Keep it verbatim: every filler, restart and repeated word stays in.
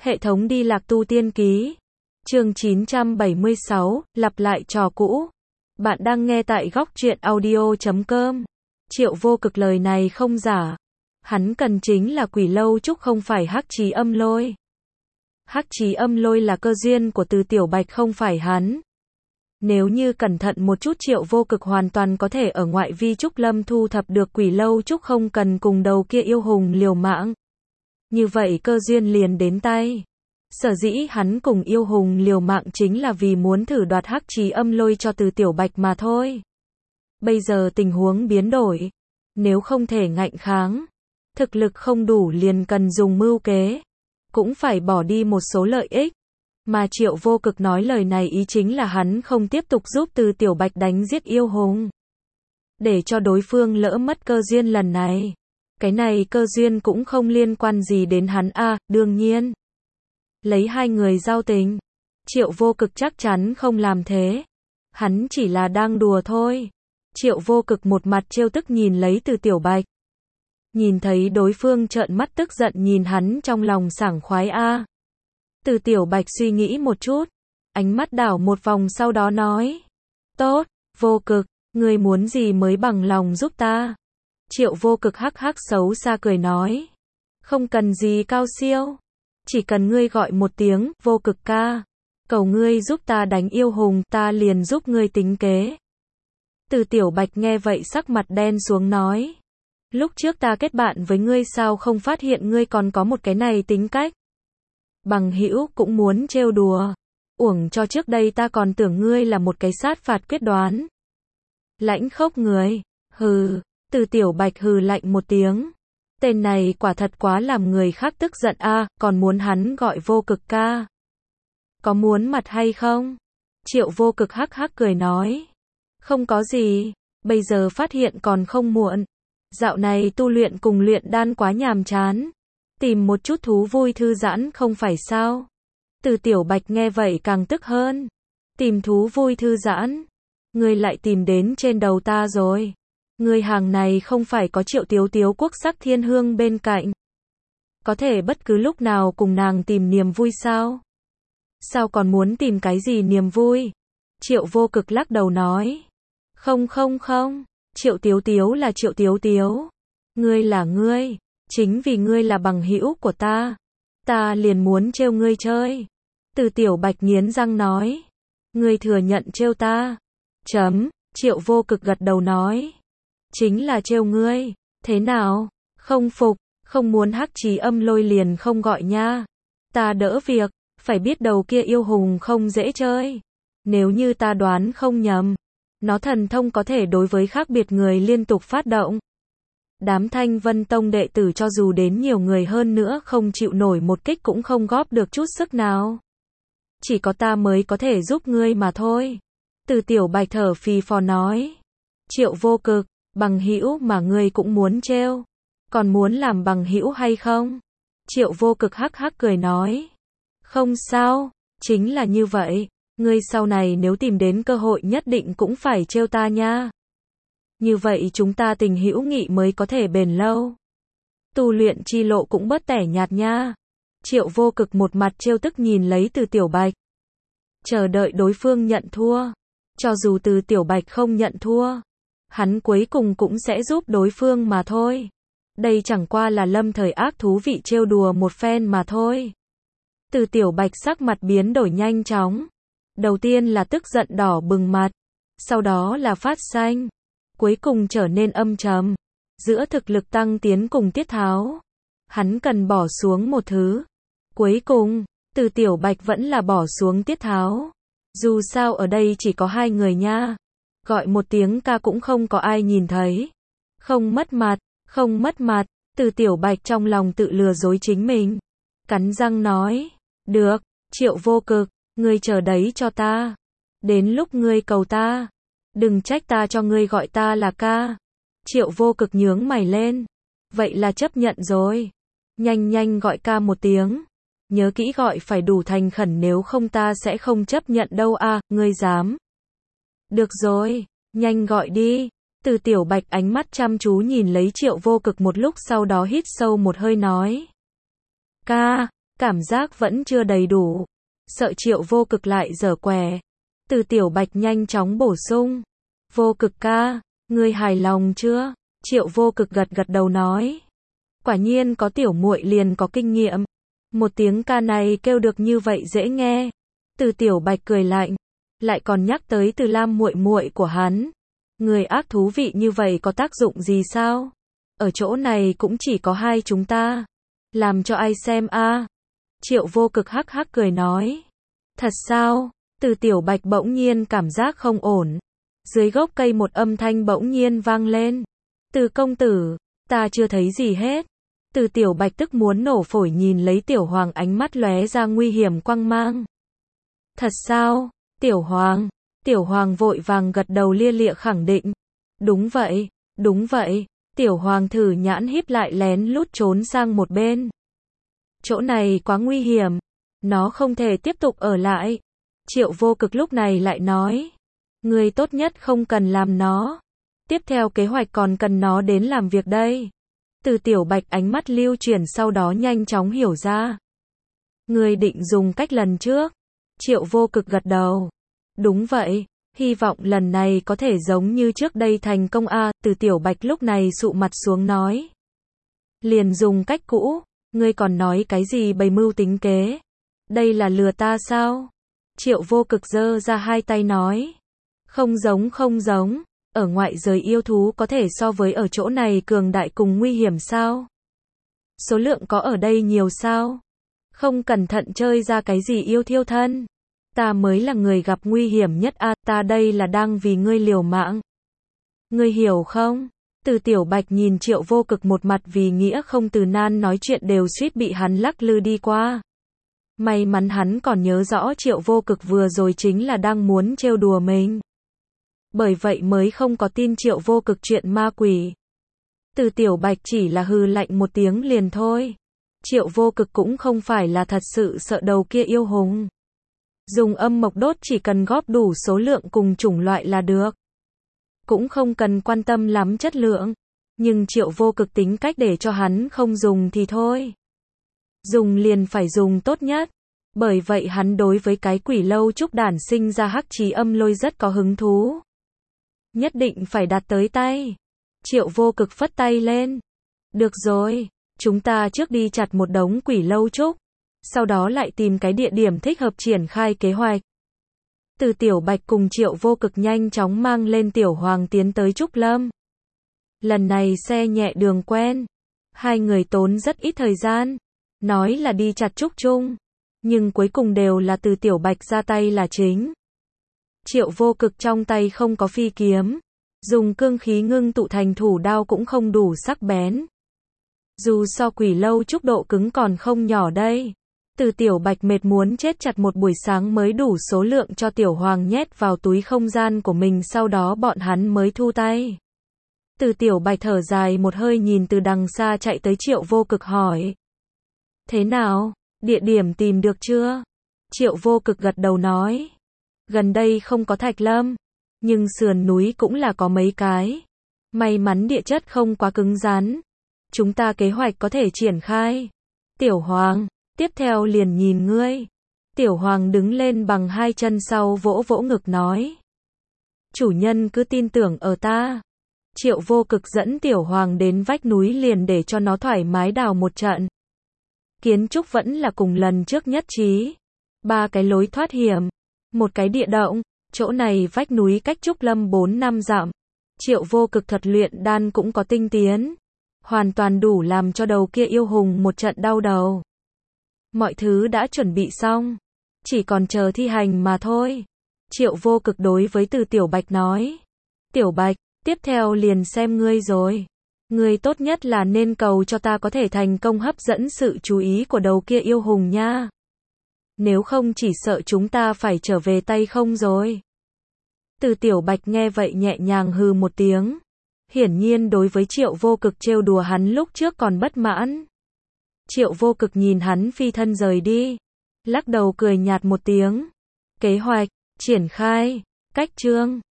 Hệ thống đi lạc tu tiên ký. Chương chín trăm bảy mươi sáu, lặp lại trò cũ. Bạn đang nghe tại góc truyện audio chấm com. Triệu Vô Cực lời này không giả. Hắn cần chính là Quỷ Lâu Trúc, không phải Hắc Chí Âm Lôi. Hắc Chí Âm Lôi là cơ duyên của Từ Tiểu Bạch, không phải hắn. Nếu như cẩn thận một chút, Triệu Vô Cực hoàn toàn có thể ở ngoại vi Trúc Lâm thu thập được Quỷ Lâu Trúc, không cần cùng đầu kia yêu hùng liều mạng. Như vậy cơ duyên liền đến tay. Sở dĩ hắn cùng yêu hùng liều mạng chính là vì muốn thử đoạt Hắc Chí Âm Lôi cho Từ Tiểu Bạch mà thôi. Bây giờ tình huống biến đổi. Nếu không thể ngạnh kháng, thực lực không đủ liền cần dùng mưu kế. Cũng phải bỏ đi một số lợi ích. Mà Triệu Vô Cực nói lời này ý chính là hắn không tiếp tục giúp Từ Tiểu Bạch đánh giết yêu hùng. Để cho đối phương lỡ mất cơ duyên lần này. Cái này cơ duyên cũng không liên quan gì đến hắn a, à, đương nhiên. Lấy hai người giao tình, Triệu Vô Cực chắc chắn không làm thế. Hắn chỉ là đang đùa thôi. Triệu Vô Cực một mặt trêu tức nhìn lấy Từ Tiểu Bạch. Nhìn thấy đối phương trợn mắt tức giận nhìn hắn, trong lòng sảng khoái a. À. Từ Tiểu Bạch suy nghĩ một chút, ánh mắt đảo một vòng sau đó nói. Tốt, Vô Cực, ngươi muốn gì mới bằng lòng giúp ta? Triệu Vô Cực hắc hắc xấu xa cười nói. Không cần gì cao siêu. Chỉ cần ngươi gọi một tiếng, Vô Cực ca. Cầu ngươi giúp ta đánh yêu hùng, ta liền giúp ngươi tính kế. Từ Tiểu Bạch nghe vậy sắc mặt đen xuống nói. Lúc trước ta kết bạn với ngươi sao không phát hiện ngươi còn có một cái này tính cách. Bằng hữu cũng muốn trêu đùa. Uổng cho trước đây ta còn tưởng ngươi là một cái sát phạt quyết đoán. Lãnh khốc người. Hừ. Từ Tiểu Bạch hừ lạnh một tiếng. Tên này quả thật quá làm người khác tức giận a, à, còn muốn hắn gọi Vô Cực ca. Có muốn mặt hay không? Triệu Vô Cực hắc hắc cười nói. Không có gì, bây giờ phát hiện còn không muộn. Dạo này tu luyện cùng luyện đan quá nhàm chán. Tìm một chút thú vui thư giãn không phải sao? Từ Tiểu Bạch nghe vậy càng tức hơn. Tìm thú vui thư giãn? Ngươi lại tìm đến trên đầu ta rồi. Người hàng này không phải có Triệu Tiếu Tiếu quốc sắc thiên hương bên cạnh. Có thể bất cứ lúc nào cùng nàng tìm niềm vui sao? Sao còn muốn tìm cái gì niềm vui? Triệu Vô Cực lắc đầu nói. Không không không, Triệu Tiếu Tiếu là Triệu Tiếu Tiếu. Ngươi là ngươi, chính vì ngươi là bằng hữu của ta. Ta liền muốn trêu ngươi chơi. Từ Tiểu Bạch nghiến răng nói. Ngươi thừa nhận trêu ta. Chấm, Triệu Vô Cực gật đầu nói. Chính là trêu ngươi, thế nào? Không phục, không muốn Hắc Chí Âm Lôi liền không gọi nha. Ta đỡ việc, phải biết đầu kia yêu hùng không dễ chơi. Nếu như ta đoán không nhầm, nó thần thông có thể đối với khác biệt người liên tục phát động. Đám Thanh Vân Tông đệ tử cho dù đến nhiều người hơn nữa không chịu nổi một kích cũng không góp được chút sức nào. Chỉ có ta mới có thể giúp ngươi mà thôi. Từ Tiểu Bạch thở phì phò nói. Triệu Vô Cực, bằng hữu mà ngươi cũng muốn trêu, còn muốn làm bằng hữu hay không? Triệu Vô Cực hắc hắc cười nói. Không sao, chính là như vậy, ngươi sau này nếu tìm đến cơ hội nhất định cũng phải trêu ta nha. Như vậy chúng ta tình hữu nghị mới có thể bền lâu. Tu luyện chi lộ cũng bớt tẻ nhạt nha. Triệu Vô Cực một mặt trêu tức nhìn lấy Từ Tiểu Bạch. Chờ đợi đối phương nhận thua. Cho dù Từ Tiểu Bạch không nhận thua, hắn cuối cùng cũng sẽ giúp đối phương mà thôi. Đây chẳng qua là lâm thời ác thú vị trêu đùa một phen mà thôi. Từ Tiểu Bạch sắc mặt biến đổi nhanh chóng. Đầu tiên là tức giận đỏ bừng mặt. Sau đó là phát xanh. Cuối cùng trở nên âm trầm. Giữa thực lực tăng tiến cùng tiết tháo, hắn cần bỏ xuống một thứ. Cuối cùng, Từ Tiểu Bạch vẫn là bỏ xuống tiết tháo. Dù sao ở đây chỉ có hai người nha. Gọi một tiếng ca cũng không có ai nhìn thấy. Không mất mặt, không mất mặt. Từ Tiểu Bạch trong lòng tự lừa dối chính mình. Cắn răng nói. Được, Triệu Vô Cực, ngươi chờ đấy cho ta. Đến lúc ngươi cầu ta, đừng trách ta cho ngươi gọi ta là ca. Triệu Vô Cực nhướng mày lên. Vậy là chấp nhận rồi. Nhanh nhanh gọi ca một tiếng. Nhớ kỹ gọi phải đủ thành khẩn, nếu không ta sẽ không chấp nhận đâu a, à, ngươi dám. Được rồi, nhanh gọi đi. Từ Tiểu Bạch ánh mắt chăm chú nhìn lấy Triệu Vô Cực một lúc, sau đó hít sâu một hơi nói. Ca, cảm giác vẫn chưa đầy đủ. Sợ Triệu Vô Cực lại giở què. Từ Tiểu Bạch nhanh chóng bổ sung. Vô Cực ca, ngươi hài lòng chưa? Triệu Vô Cực gật gật đầu nói. Quả nhiên có tiểu muội liền có kinh nghiệm. Một tiếng ca này kêu được như vậy dễ nghe. Từ Tiểu Bạch cười lạnh, lại còn nhắc tới Từ Lam muội muội của hắn. Người ác thú vị như vậy có tác dụng gì sao? Ở chỗ này cũng chỉ có hai chúng ta. Làm cho ai xem a? À? Triệu Vô Cực hắc hắc cười nói. Thật sao? Từ Tiểu Bạch bỗng nhiên cảm giác không ổn. Dưới gốc cây một âm thanh bỗng nhiên vang lên. Từ công tử, ta chưa thấy gì hết. Từ Tiểu Bạch tức muốn nổ phổi nhìn lấy Tiểu Hoàng, ánh mắt lóe ra nguy hiểm quang mang. Thật sao? Tiểu Hoàng. Tiểu Hoàng vội vàng gật đầu lia lịa khẳng định. Đúng vậy, đúng vậy. Tiểu Hoàng thử nhãn híp lại lén lút trốn sang một bên. Chỗ này quá nguy hiểm. Nó không thể tiếp tục ở lại. Triệu Vô Cực lúc này lại nói. Người tốt nhất không cần làm nó. Tiếp theo kế hoạch còn cần nó đến làm việc đây. Từ Tiểu Bạch ánh mắt lưu chuyển sau đó nhanh chóng hiểu ra. Người định dùng cách lần trước. Triệu Vô Cực gật đầu. Đúng vậy, hy vọng lần này có thể giống như trước đây thành công a. À, Từ Tiểu Bạch lúc này sụ mặt xuống nói. Liền dùng cách cũ, ngươi còn nói cái gì bày mưu tính kế? Đây là lừa ta sao? Triệu Vô Cực giơ ra hai tay nói. Không giống không giống, ở ngoại giới yêu thú có thể so với ở chỗ này cường đại cùng nguy hiểm sao? Số lượng có ở đây nhiều sao? Không cẩn thận chơi ra cái gì yêu thiêu thân. Ta mới là người gặp nguy hiểm nhất a, à, ta đây là đang vì ngươi liều mạng. Ngươi hiểu không? Từ Tiểu Bạch nhìn Triệu Vô Cực một mặt vì nghĩa không từ nan nói chuyện đều suýt bị hắn lắc lư đi qua. May mắn hắn còn nhớ rõ Triệu Vô Cực vừa rồi chính là đang muốn trêu đùa mình. Bởi vậy mới không có tin Triệu Vô Cực chuyện ma quỷ. Từ Tiểu Bạch chỉ là hừ lạnh một tiếng liền thôi. Triệu Vô Cực cũng không phải là thật sự sợ đầu kia yêu hùng. Dùng âm mộc đốt chỉ cần góp đủ số lượng cùng chủng loại là được. Cũng không cần quan tâm lắm chất lượng. Nhưng Triệu Vô Cực tính cách để cho hắn không dùng thì thôi. Dùng liền phải dùng tốt nhất. Bởi vậy hắn đối với cái quỷ lâu trúc đản sinh ra hắc chí âm lôi rất có hứng thú. Nhất định phải đạt tới tay. Triệu Vô Cực phất tay lên. Được rồi, chúng ta trước đi chặt một đống quỷ lâu trúc. Sau đó lại tìm cái địa điểm thích hợp triển khai kế hoạch. Từ Tiểu Bạch cùng Triệu Vô Cực nhanh chóng mang lên Tiểu Hoàng tiến tới Trúc Lâm. Lần này xe nhẹ đường quen. Hai người tốn rất ít thời gian. Nói là đi chặt trúc chung. Nhưng cuối cùng đều là từ Tiểu Bạch ra tay là chính. Triệu Vô Cực trong tay không có phi kiếm. Dùng cương khí ngưng tụ thành thủ đao cũng không đủ sắc bén. Dù so quỷ lâu trúc độ cứng còn không nhỏ đây. Từ Tiểu Bạch mệt muốn chết chặt một buổi sáng mới đủ số lượng cho Tiểu Hoàng nhét vào túi không gian của mình, sau đó bọn hắn mới thu tay. Từ Tiểu Bạch thở dài một hơi nhìn từ đằng xa chạy tới Triệu Vô Cực hỏi. Thế nào? Địa điểm tìm được chưa? Triệu Vô Cực gật đầu nói. Gần đây không có thạch lâm. Nhưng sườn núi cũng là có mấy cái. May mắn địa chất không quá cứng rắn. Chúng ta kế hoạch có thể triển khai. Tiểu Hoàng, tiếp theo liền nhìn ngươi. Tiểu Hoàng đứng lên bằng hai chân sau vỗ vỗ ngực nói. Chủ nhân cứ tin tưởng ở ta. Triệu Vô Cực dẫn Tiểu Hoàng đến vách núi liền để cho nó thoải mái đào một trận. Kiến trúc vẫn là cùng lần trước nhất trí. Ba cái lối thoát hiểm. Một cái địa động. Chỗ này vách núi cách Trúc Lâm bốn năm dặm. Triệu Vô Cực thuật luyện đan cũng có tinh tiến. Hoàn toàn đủ làm cho đầu kia yêu hùng một trận đau đầu. Mọi thứ đã chuẩn bị xong. Chỉ còn chờ thi hành mà thôi. Triệu Vô Cực đối với Từ Tiểu Bạch nói. Tiểu Bạch, tiếp theo liền xem ngươi rồi. Ngươi tốt nhất là nên cầu cho ta có thể thành công hấp dẫn sự chú ý của đầu kia yêu hùng nha. Nếu không chỉ sợ chúng ta phải trở về tay không rồi. Từ Tiểu Bạch nghe vậy nhẹ nhàng hừ một tiếng. Hiển nhiên đối với Triệu Vô Cực trêu đùa hắn lúc trước còn bất mãn. Triệu Vô Cực nhìn hắn phi thân rời đi. Lắc đầu cười nhạt một tiếng. Kế hoạch, triển khai, cách chương.